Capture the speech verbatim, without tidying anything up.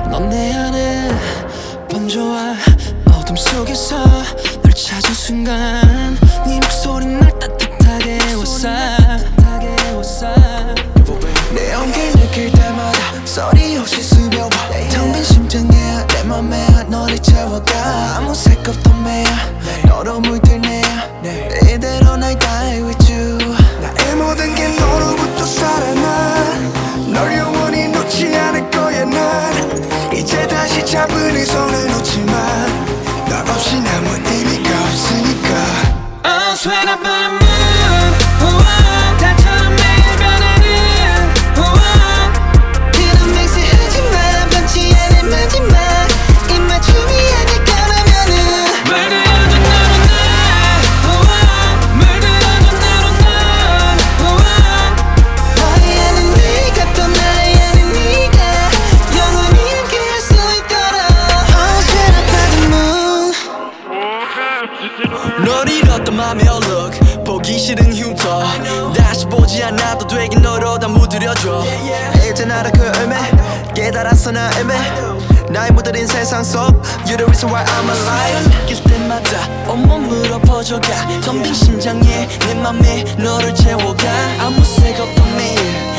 넌 내 안에 번져와 어둠 속에서 널 찾은 순간 네 목소리는 날 따뜻하게 왔어 내 온길 느낄 때마다 소리 없이 스며와 텅 빈 심장에 내 맘에 너를 채워가 아무 색 없던 매야 너로 물들네야 이대로 날 die with you 나의 모든 게 너로부터 살아나 널 영원히 놓지 않을 거야 난 이제 다시 잡은 이 손을 놓지만 너 없이 아무 의미가 없으니까 Oh sweat up on the moon oh, 달처럼 매일 변하는 oh, 그런 맹세 하지마 변치 않을 마지막 입맞춤이 아닐 거라면은 물 들어줘 너로 나 oh, 물 들어줘 너로 난 oh, 너의 안에 네가 또 나의 안에 네가 영원히 함께할 수 있도록 Oh sweat up on the moon 널 잃었던 맘의 얼룩 보기 싫은 흉터 다시 보지 않아도 되긴 너로 다 무드려줘 이제 나라 그 의미 깨달았어 나 의미 나의 무뎌진 세상 속 You're the reason why I'm alive 느낄 때마다 온몸으로 퍼져가 텅 빈 심장에 내 맘에 너를 채워가 아무 색 없던 매일